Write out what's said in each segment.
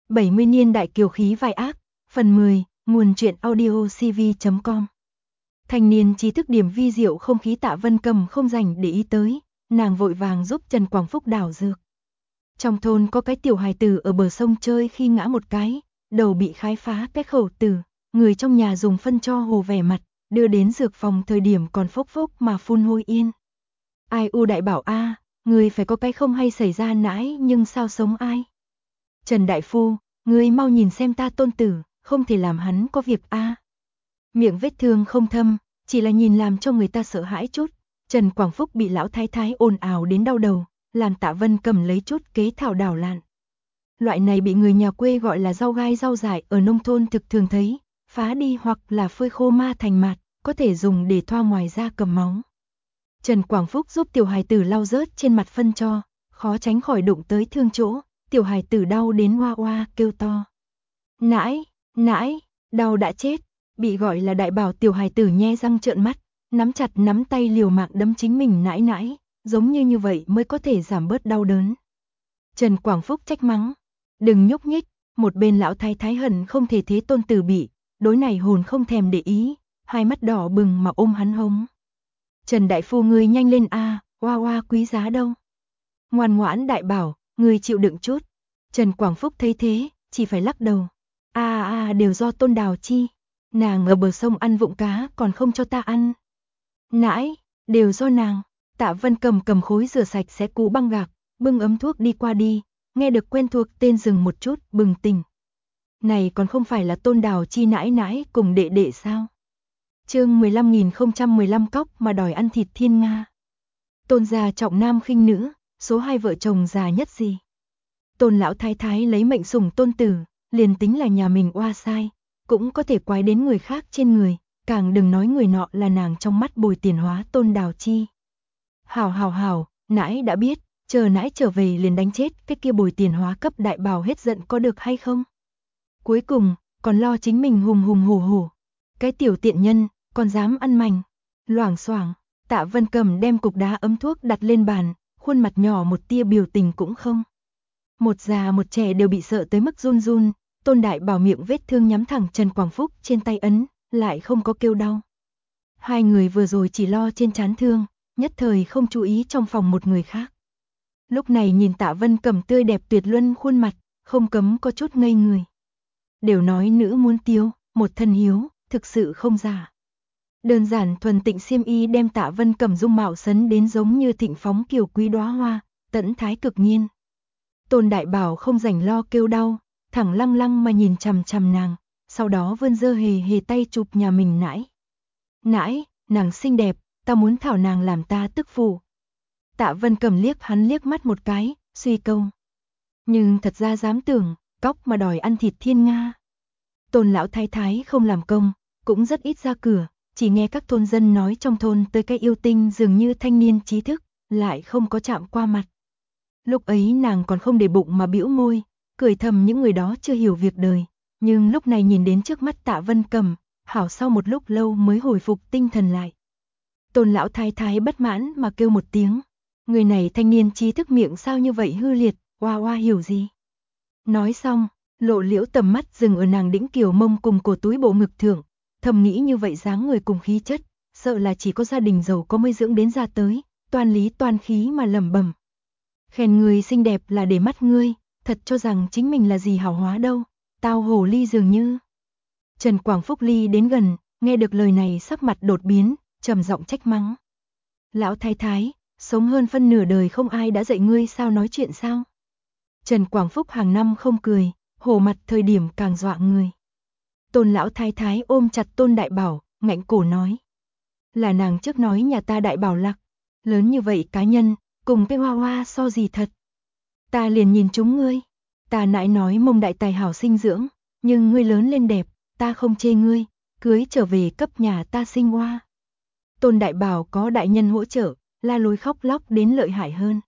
70 niên đại kiều khí vai ác, phần 10, nguồn truyện audio cv.com. Thanh niên trí thức điểm vi diệu không khí Tạ Vân Cầm không dành để ý tới, nàng vội vàng giúp Trần Quảng Phúc đảo dược. Trong thôn có cái tiểu hài tử ở bờ sông chơi khi ngã một cái, đầu bị khai phá cái khẩu tử, người trong nhà dùng phân cho hồ vẻ mặt, đưa đến dược phòng thời điểm còn phốc phốc mà phun hôi yên. Ai u đại bảo a, người phải có cái không hay xảy ra nãi nhưng sao sống ai. Trần đại phu, ngươi mau nhìn xem ta tôn tử, không thể làm hắn có việc a. Miệng vết thương không thâm, chỉ là nhìn làm cho người ta sợ hãi chút. Trần Quảng Phúc bị lão thái thái ồn ào đến đau đầu, làm Tạ Vân Cầm lấy chút kế thảo đảo lạn. Loại này bị người nhà quê gọi là rau gai rau dại ở nông thôn thực thường thấy, phá đi hoặc là phơi khô ma thành mạt, có thể dùng để thoa ngoài da cầm máu. Trần Quảng Phúc giúp tiểu hài tử lau rớt trên mặt phân cho, khó tránh khỏi đụng tới thương chỗ, tiểu hài tử đau đến hoa hoa kêu to. Nãi, nãi, đau đã chết, bị gọi là đại bảo tiểu hài tử nhe răng trợn mắt, nắm chặt nắm tay liều mạng đấm chính mình nãi nãi, giống như vậy mới có thể giảm bớt đau đớn. Trần Quảng Phúc trách mắng, đừng nhúc nhích, một bên lão thái thái hận không thể thế tôn tử bị, đối này hồn không thèm để ý, hai mắt đỏ bừng mà ôm hắn hống. Trần đại phu ngươi nhanh lên a, hoa hoa quý giá đâu. Ngoan ngoãn đại bảo, ngươi chịu đựng chút. Trần Quảng Phúc thấy thế, chỉ phải lắc đầu. Đều do Tôn Đào chi. Nàng ở bờ sông ăn vụng cá còn không cho ta ăn. Nãi, đều do nàng. Tạ Vân cầm khối rửa sạch sẽ cũ băng gạc, bưng ấm thuốc đi qua đi, nghe được quen thuộc tên dừng một chút, bừng tỉnh. Này còn không phải là Tôn Đào chi nãi nãi cùng đệ đệ sao? Chương 15.015 cóc mà đòi ăn thịt thiên nga. Tôn gia trọng nam khinh nữ, số 2 vợ chồng già nhất gì. Tôn lão thái thái lấy mệnh sủng tôn tử, liền tính là nhà mình oa sai, cũng có thể quái đến người khác trên người, càng đừng nói người nọ là nàng trong mắt bồi tiền hóa Tôn Đào chi. Hảo, nãi đã biết, chờ nãi trở về liền đánh chết cái kia bồi tiền hóa cấp đại bào hết giận có được hay không? Cuối cùng, còn lo chính mình hùng hổ. Cái tiểu tiện nhân, còn dám ăn mành. Loảng xoảng, Tạ Vân Cầm đem cục đá ấm thuốc đặt lên bàn, khuôn mặt nhỏ một tia biểu tình cũng không. Một già một trẻ đều bị sợ tới mức run run, Tôn đại bảo miệng vết thương nhắm thẳng Trần Quảng Phúc trên tay ấn, lại không có kêu đau. Hai người vừa rồi chỉ lo trên trán thương, nhất thời không chú ý trong phòng một người khác. Lúc này nhìn Tạ Vân Cầm tươi đẹp tuyệt luân khuôn mặt, không cấm có chút ngây người. Đều nói nữ muốn tiêu, một thân hiếu, thực sự không giả. Đơn giản thuần tịnh xiêm y đem Tạ Vân Cầm dung mạo sấn đến giống như thịnh phóng kiều quý đóa hoa, tẫn thái cực nhiên. Tôn đại bảo không rảnh lo kêu đau, thẳng lăng mà nhìn chằm chằm nàng, sau đó vươn dơ hề tay chụp nhà mình nãi. Nãi, nàng xinh đẹp, ta muốn thảo nàng làm ta tức phụ. Tạ Vân Cầm liếc hắn liếc mắt một cái, suy câu. Nhưng thật ra dám tưởng, cóc mà đòi ăn thịt thiên nga. Tôn lão thái thái không làm công, cũng rất ít ra cửa, chỉ nghe các thôn dân nói trong thôn tới cái yêu tinh dường như thanh niên trí thức, lại không có chạm qua mặt. Lúc ấy nàng còn không để bụng mà bĩu môi, cười thầm những người đó chưa hiểu việc đời, nhưng lúc này nhìn đến trước mắt Tạ Vân Cầm, hảo sau một lúc lâu mới hồi phục tinh thần lại. Tôn lão thái thái bất mãn mà kêu một tiếng, người này thanh niên trí thức miệng sao như vậy hư liệt, hoa hiểu gì. Nói xong, lộ liễu tầm mắt dừng ở nàng đĩnh kiều mông cùng cổ túi bộ ngực thượng, thầm nghĩ như vậy dáng người cùng khí chất, sợ là chỉ có gia đình giàu có mới dưỡng đến ra tới, toan lý toan khí mà lẩm bẩm. Khen người xinh đẹp là để mắt ngươi, thật cho rằng chính mình là gì hảo hóa đâu, tao hồ ly dường như. Trần Quảng Phúc ly đến gần, nghe được lời này sắc mặt đột biến, trầm giọng trách mắng. Lão thái thái, sống hơn phân nửa đời không ai đã dạy ngươi sao nói chuyện sao? Trần Quảng Phúc hàng năm không cười, hổ mặt thời điểm càng dọa người. Tôn lão thái thái ôm chặt Tôn đại bảo, ngạnh cổ nói. Là nàng trước nói nhà ta đại bảo lạc, lớn như vậy cá nhân, cùng cái hoa so gì thật. Ta liền nhìn chúng ngươi, ta nãi nói mông đại tài hảo sinh dưỡng, nhưng ngươi lớn lên đẹp, ta không chê ngươi, cưới trở về cấp nhà ta sinh hoa. Tôn đại bảo có đại nhân hỗ trợ, la lối khóc lóc đến lợi hại hơn.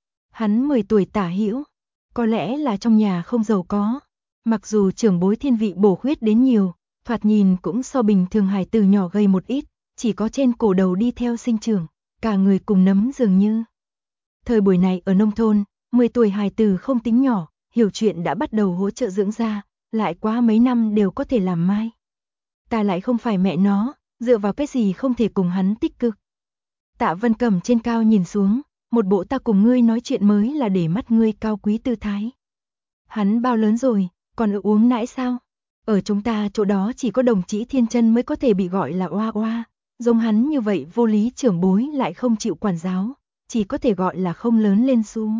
Hắn 10 tuổi tả hữu, có lẽ là trong nhà không giàu có, mặc dù trưởng bối thiên vị bổ khuyết đến nhiều, thoạt nhìn cũng so bình thường hài tử nhỏ gầy một ít, chỉ có trên cổ đầu đi theo sinh trưởng, cả người cùng nấm dường như. Thời buổi này ở nông thôn, 10 tuổi hài tử không tính nhỏ, hiểu chuyện đã bắt đầu hỗ trợ dưỡng da, lại quá mấy năm đều có thể làm mai. Ta lại không phải mẹ nó, dựa vào cái gì không thể cùng hắn tích cực. Tạ Vân Cầm trên cao nhìn xuống, một bộ ta cùng ngươi nói chuyện mới là để mắt ngươi cao quý tư thái. Hắn bao lớn rồi, còn ở uống nãi sao? Ở chúng ta chỗ đó chỉ có đồng chí Thiên Chân mới có thể bị gọi là oa oa, giống hắn như vậy vô lý trưởng bối lại không chịu quản giáo, chỉ có thể gọi là không lớn lên xu.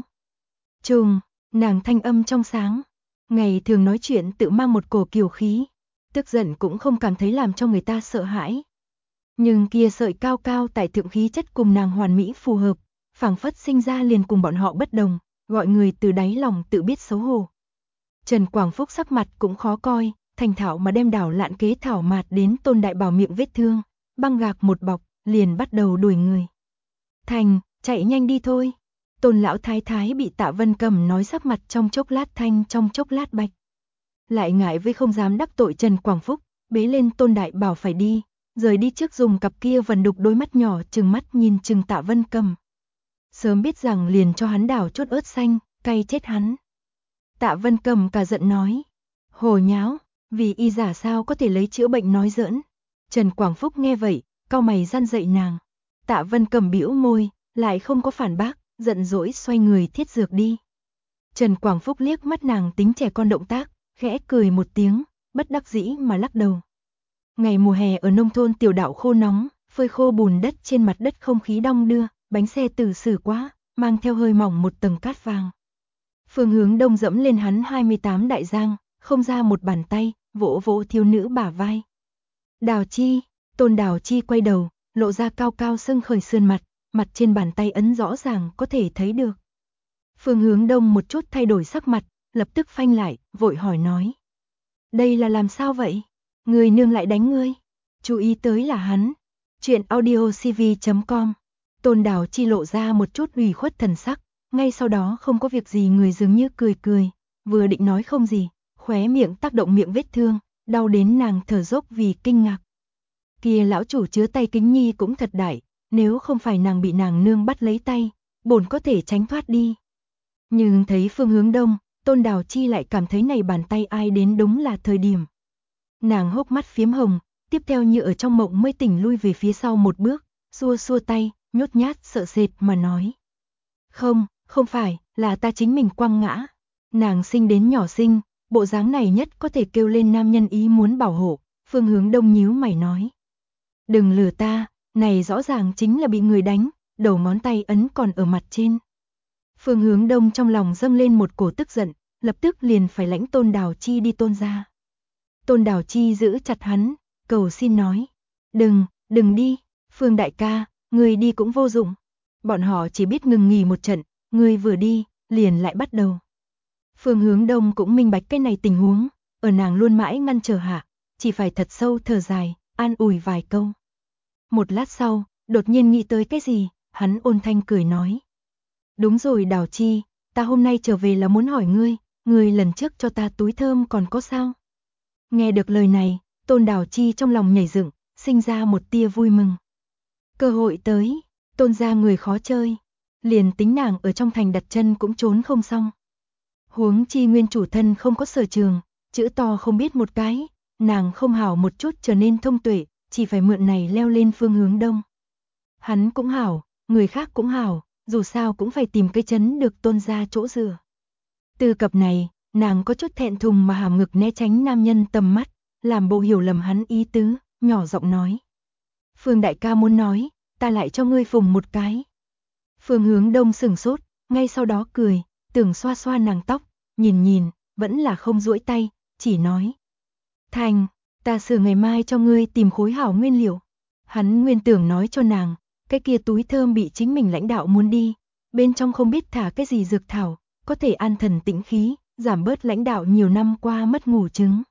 Trùng, nàng thanh âm trong sáng, ngày thường nói chuyện tự mang một cổ kiều khí, tức giận cũng không cảm thấy làm cho người ta sợ hãi. Nhưng kia sợi cao cao tại thượng khí chất cùng nàng hoàn mỹ phù hợp, phảng phất sinh ra liền cùng bọn họ bất đồng, gọi người từ đáy lòng tự biết xấu hổ. Trần Quảng Phúc sắc mặt cũng khó coi, thành thạo mà đem đảo lạn kế thảo mạt đến Tôn Đại Bảo miệng vết thương, băng gạc một bọc, liền bắt đầu đuổi người. Thành, chạy nhanh đi thôi. Tôn lão thái thái bị Tạ Vân Cầm nói sắc mặt trong chốc lát thanh trong chốc lát bạch. Lại ngại với không dám đắc tội Trần Quảng Phúc, bế lên Tôn Đại Bảo phải đi, rời đi trước dùng cặp kia vần đục đôi mắt nhỏ trừng mắt nhìn chừng Tạ Vân Cầm. Sớm biết rằng liền cho hắn đảo chút ớt xanh, cay chết hắn. Tạ Vân Cầm cả giận nói, hồ nháo, vì y giả sao có thể lấy chữa bệnh nói giỡn. Trần Quảng Phúc nghe vậy, cau mày răn dậy nàng. Tạ Vân Cầm bĩu môi, lại không có phản bác, giận dỗi xoay người thiết dược đi. Trần Quảng Phúc liếc mắt nàng tính trẻ con động tác, khẽ cười một tiếng, bất đắc dĩ mà lắc đầu. Ngày mùa hè ở nông thôn tiểu đạo khô nóng, phơi khô bùn đất trên mặt đất không khí đong đưa, bánh xe từ xử quá, mang theo hơi mỏng một tầng cát vàng. Phương Hướng Đông dẫm lên hắn 28 đại giang, không ra một bàn tay, vỗ vỗ thiếu nữ bả vai. Đào Chi, Tôn Đào Chi quay đầu, lộ ra cao cao sưng khởi sườn mặt, mặt trên bàn tay ấn rõ ràng có thể thấy được. Phương Hướng Đông một chút thay đổi sắc mặt, lập tức phanh lại, vội hỏi nói. Đây là làm sao vậy? Người nương lại đánh ngươi. Chú ý tới là hắn. Chuyện audiocv.com. Tôn Đào Chi lộ ra một chút ủy khuất thần sắc, ngay sau đó không có việc gì người dường như cười cười, vừa định nói không gì, khóe miệng tác động miệng vết thương, đau đến nàng thở dốc vì kinh ngạc. Kia lão chủ chứa tay kính nhi cũng thật đại, nếu không phải nàng bị nàng nương bắt lấy tay, bổn có thể tránh thoát đi. Nhưng thấy Phương Hướng Đông, Tôn Đào Chi lại cảm thấy này bàn tay ai đến đúng là thời điểm. Nàng hốc mắt phiếm hồng, tiếp theo như ở trong mộng mới tỉnh lui về phía sau một bước, xua xua tay, nhút nhát sợ sệt mà nói. Không phải, là ta chính mình quăng ngã. Nàng sinh đến nhỏ xinh, bộ dáng này nhất có thể kêu lên nam nhân ý muốn bảo hộ, Phương Hướng Đông nhíu mày nói. Đừng lừa ta, này rõ ràng chính là bị người đánh, đầu ngón tay ấn còn ở mặt trên. Phương Hướng Đông trong lòng dâng lên một cổ tức giận, lập tức liền phải lãnh Tôn Đào Chi đi Tôn gia. Tôn Đào Chi giữ chặt hắn, cầu xin nói. Đừng đi, Phương đại ca, người đi cũng vô dụng. Bọn họ chỉ biết ngừng nghỉ một trận, người vừa đi, liền lại bắt đầu. Phương Hướng Đông cũng minh bạch cái này tình huống, ở nàng luôn mãi ngăn trở hạ, chỉ phải thật sâu thở dài, an ủi vài câu. Một lát sau, đột nhiên nghĩ tới cái gì, hắn ôn thanh cười nói. Đúng rồi Đào Chi, ta hôm nay trở về là muốn hỏi ngươi lần trước cho ta túi thơm còn có sao? Nghe được lời này, Tôn Đào Chi trong lòng nhảy dựng, sinh ra một tia vui mừng. Cơ hội tới, Tôn gia người khó chơi, liền tính nàng ở trong thành đặt chân cũng trốn không xong. Huống chi nguyên chủ thân không có sở trường, chữ to không biết một cái, nàng không hảo một chút trở nên thông tuệ, chỉ phải mượn này leo lên Phương Hướng Đông. Hắn cũng hảo, người khác cũng hảo, dù sao cũng phải tìm cái chấn được Tôn gia chỗ dựa. Từ cập này, nàng có chút thẹn thùng mà hàm ngực né tránh nam nhân tầm mắt, làm bộ hiểu lầm hắn ý tứ, nhỏ giọng nói. Phương đại ca muốn nói, ta lại cho ngươi phùng một cái. Phương Hướng Đông sửng sốt, ngay sau đó cười, tưởng xoa xoa nàng tóc, nhìn, vẫn là không duỗi tay, chỉ nói. Thành, ta sửa ngày mai cho ngươi tìm khối hảo nguyên liệu. Hắn nguyên tưởng nói cho nàng, cái kia túi thơm bị chính mình lãnh đạo muốn đi, bên trong không biết thả cái gì dược thảo, có thể an thần tĩnh khí, giảm bớt lãnh đạo nhiều năm qua mất ngủ chứng.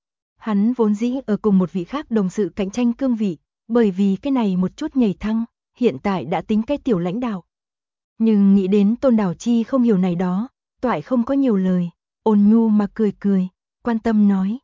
Hắn vốn dĩ ở cùng một vị khác đồng sự cạnh tranh cương vị, bởi vì cái này một chút nhảy thăng, hiện tại đã tính cái tiểu lãnh đạo. Nhưng nghĩ đến Tôn Đào Chi không hiểu này đó, toại không có nhiều lời, ôn nhu mà cười, quan tâm nói.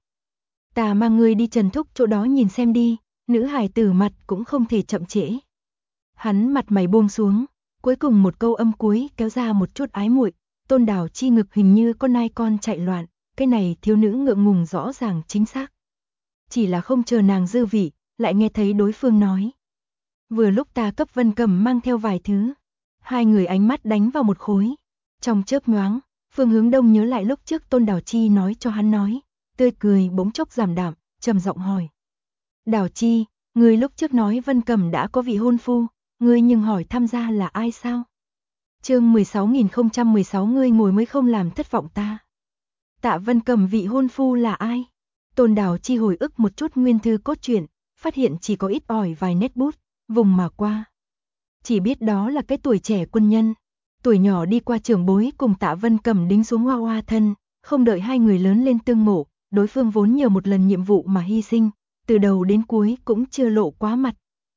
Ta mang ngươi đi Trần Thúc chỗ đó nhìn xem đi, nữ hài tử mặt cũng không thể chậm trễ. Hắn mặt mày buông xuống, cuối cùng một câu âm cuối kéo ra một chút ái muội, Tôn Đào Chi ngực hình như con nai con chạy loạn, cái này thiếu nữ ngượng ngùng rõ ràng chính xác. Chỉ là không chờ nàng dư vị, lại nghe thấy đối phương nói. Vừa lúc ta cấp Vân Cầm mang theo vài thứ. Hai người ánh mắt đánh vào một khối. Trong chớp nhoáng, Phương Hướng Đông nhớ lại lúc trước Tôn Đào Chi nói cho hắn nói, tươi cười bỗng chốc giảm đạm, trầm giọng hỏi. Đào Chi, ngươi lúc trước nói Vân Cầm đã có vị hôn phu, ngươi nhưng hỏi tham gia là ai sao? Chương 16.016 ngươi ngồi mới không làm thất vọng ta. Tạ Vân Cầm vị hôn phu là ai? Tôn Đào Chi hồi ức một chút nguyên thư cốt truyện, phát hiện chỉ có ít ỏi vài nét bút, vùng mà qua. Chỉ biết đó là cái tuổi trẻ quân nhân, tuổi nhỏ đi qua trưởng bối cùng Tạ Vân Cầm đính xuống hoa hoa thân, không đợi hai người lớn lên tương ngộ, đối phương vốn nhờ một lần nhiệm vụ mà hy sinh, từ đầu đến cuối cũng chưa lộ quá mặt.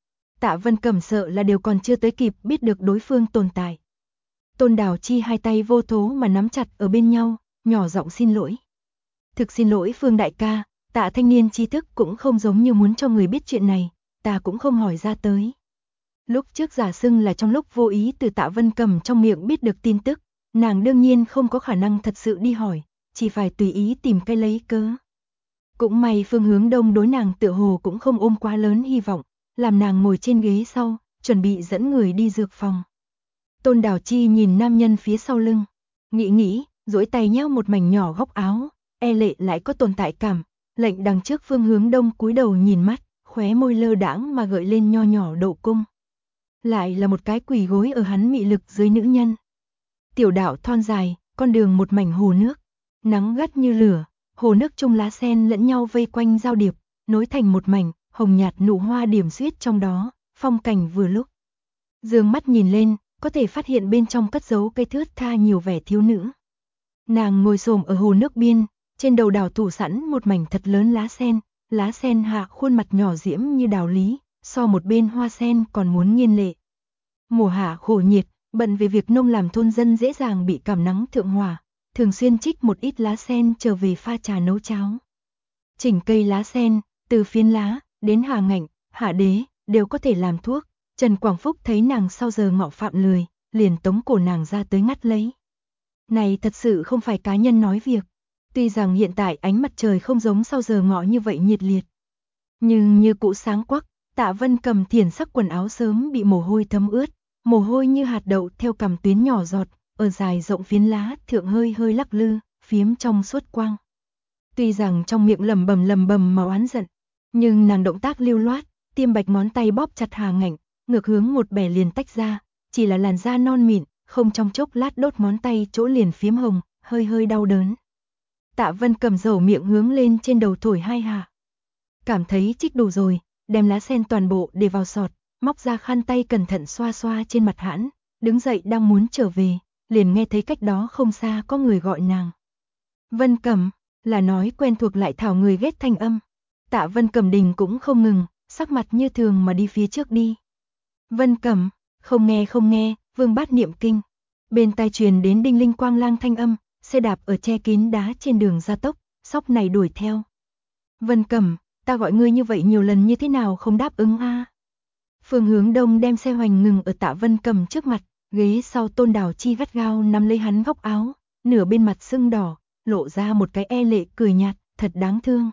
Tạ Vân Cầm sợ là đều còn chưa tới kịp biết được đối phương tồn tại. Tôn Đào Chi hai tay vô thố mà nắm chặt ở bên nhau, nhỏ giọng xin lỗi. Thực xin lỗi Phương đại ca, Tạ thanh niên tri thức cũng không giống như muốn cho người biết chuyện này, ta cũng không hỏi ra tới. Lúc trước giả xưng là trong lúc vô ý từ Tạ Vân Cầm trong miệng biết được tin tức, nàng đương nhiên không có khả năng thật sự đi hỏi, chỉ phải tùy ý tìm cái lấy cớ. Cũng may Phương Hướng Đông đối nàng tựa hồ cũng không ôm quá lớn hy vọng, làm nàng ngồi trên ghế sau, chuẩn bị dẫn người đi dược phòng. Tôn Đào Chi nhìn nam nhân phía sau lưng, nghĩ, duỗi tay nhéo một mảnh nhỏ góc áo, e lệ lại có tồn tại cảm, lệnh đằng trước Phương Hướng Đông cúi đầu nhìn mắt, khóe môi lơ đãng mà gợi lên nho nhỏ độ cung. Lại là một cái quỳ gối ở hắn mị lực dưới nữ nhân. Tiểu đạo thon dài, con đường một mảnh hồ nước, nắng gắt như lửa, hồ nước chung lá sen lẫn nhau vây quanh giao điệp, nối thành một mảnh, hồng nhạt nụ hoa điểm xuyết trong đó, phong cảnh vừa lúc. Dương mắt nhìn lên, có thể phát hiện bên trong cất giấu cây thướt tha nhiều vẻ thiếu nữ. Nàng ngồi xổm ở hồ nước biên, trên đầu đào thủ sẵn một mảnh thật lớn lá sen hạ khuôn mặt nhỏ diễm như đào lý, so một bên hoa sen còn muốn nghiên lệ. Mùa hạ khổ nhiệt, bận về việc nông làm thôn dân dễ dàng bị cảm nắng thượng hỏa, thường xuyên trích một ít lá sen trở về pha trà nấu cháo. Chỉnh cây lá sen, từ phiến lá đến hà ngạnh, hạ đế, đều có thể làm thuốc. Trần Quảng Phúc thấy nàng sau giờ ngọ phạm lười, liền tống cổ nàng ra tới ngắt lấy. Này thật sự không phải cá nhân nói việc. Tuy rằng hiện tại ánh mặt trời không giống sau giờ ngọ như vậy nhiệt liệt, nhưng như cũ sáng quắc, Tạ Vân Cầm thiển sắc quần áo sớm bị mồ hôi thấm ướt, mồ hôi như hạt đậu theo cằm tuyến nhỏ giọt, ở dài rộng phiến lá thượng hơi hơi lắc lư, phiếm trong suốt quang. Tuy rằng trong miệng lẩm bẩm mà oán giận, nhưng nàng động tác lưu loát, tiêm bạch ngón tay bóp chặt hà ngạnh, ngược hướng một bẻ liền tách ra, chỉ là làn da non mịn, không trong chốc lát đốt ngón tay chỗ liền phiếm hồng, hơi hơi đau đớn. Tạ Vân Cầm dầu miệng hướng lên trên đầu thổi hai hạ. Cảm thấy trích đủ rồi, đem lá sen toàn bộ để vào sọt, móc ra khăn tay cẩn thận xoa xoa trên mặt hãn, đứng dậy đang muốn trở về, liền nghe thấy cách đó không xa có người gọi nàng. Vân Cầm, là nói quen thuộc lại thảo người ghét thanh âm. Tạ Vân Cầm đình cũng không ngừng, sắc mặt như thường mà đi phía trước đi. Vân Cầm, không nghe, Vương Bát niệm kinh. Bên tai truyền đến đinh linh quang lang thanh âm, xe đạp ở che kín đá trên đường gia tốc, sóc này đuổi theo. Vân Cầm, ta gọi ngươi như vậy nhiều lần như thế nào không đáp ứng a? Phương Hướng Đông đem xe hoành ngừng ở Tạ Vân Cầm trước mặt, ghế sau Tôn Đào Chi gắt gao nắm lấy hắn góc áo, nửa bên mặt sưng đỏ, lộ ra một cái e lệ cười nhạt, thật đáng thương.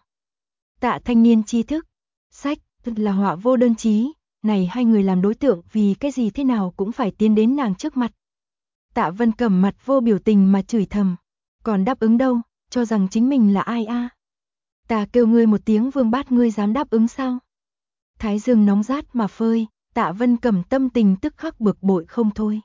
Tạ thanh niên tri thức, sách, thật là họa vô đơn chí, này hai người làm đối tượng vì cái gì thế nào cũng phải tiến đến nàng trước mặt. Tạ Vân Cầm mặt vô biểu tình mà chửi thầm, còn đáp ứng đâu, cho rằng chính mình là ai a? Ta kêu ngươi một tiếng Vương Bát ngươi dám đáp ứng sao? Thái dương nóng rát mà phơi, Tạ Vân Cầm tâm tình tức khắc bực bội không thôi.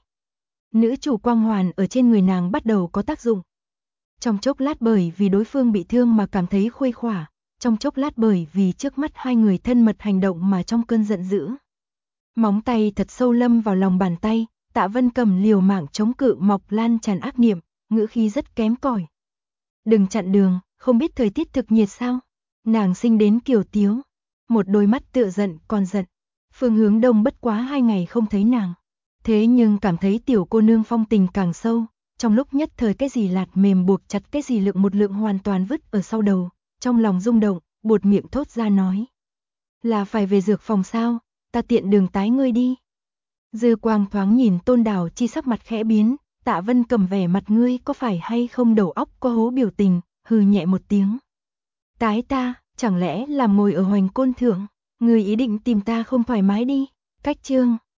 Nữ chủ quang hoàn ở trên người nàng bắt đầu có tác dụng. Trong chốc lát bởi vì đối phương bị thương mà cảm thấy khuây khỏa, trong chốc lát bởi vì trước mắt hai người thân mật hành động mà trong cơn giận dữ. Móng tay thật sâu lâm vào lòng bàn tay, Tạ Vân Cầm liều mạng chống cự mọc lan tràn ác niệm, ngữ khí rất kém cỏi. Đừng chặn đường, không biết thời tiết thực nhiệt sao? Nàng sinh đến kiều tiếu, một đôi mắt tựa giận còn giận. Phương Hướng Đông bất quá 2 ngày không thấy nàng, thế nhưng cảm thấy tiểu cô nương phong tình càng sâu, trong lúc nhất thời cái gì lạt mềm buộc chặt cái gì lượng một lượng hoàn toàn vứt ở sau đầu, trong lòng rung động, buột miệng thốt ra nói. Là phải về dược phòng sao, ta tiện đường tái ngươi đi. Dư quang thoáng nhìn Tôn Đào Chi sắc mặt khẽ biến, Tạ Vân Cầm vẻ mặt ngươi có phải hay không đầu óc có hố biểu tình, hừ nhẹ một tiếng. Tái ta, chẳng lẽ làm ngồi ở hoành côn thượng, ngươi ý định tìm ta không thoải mái đi, cách chương.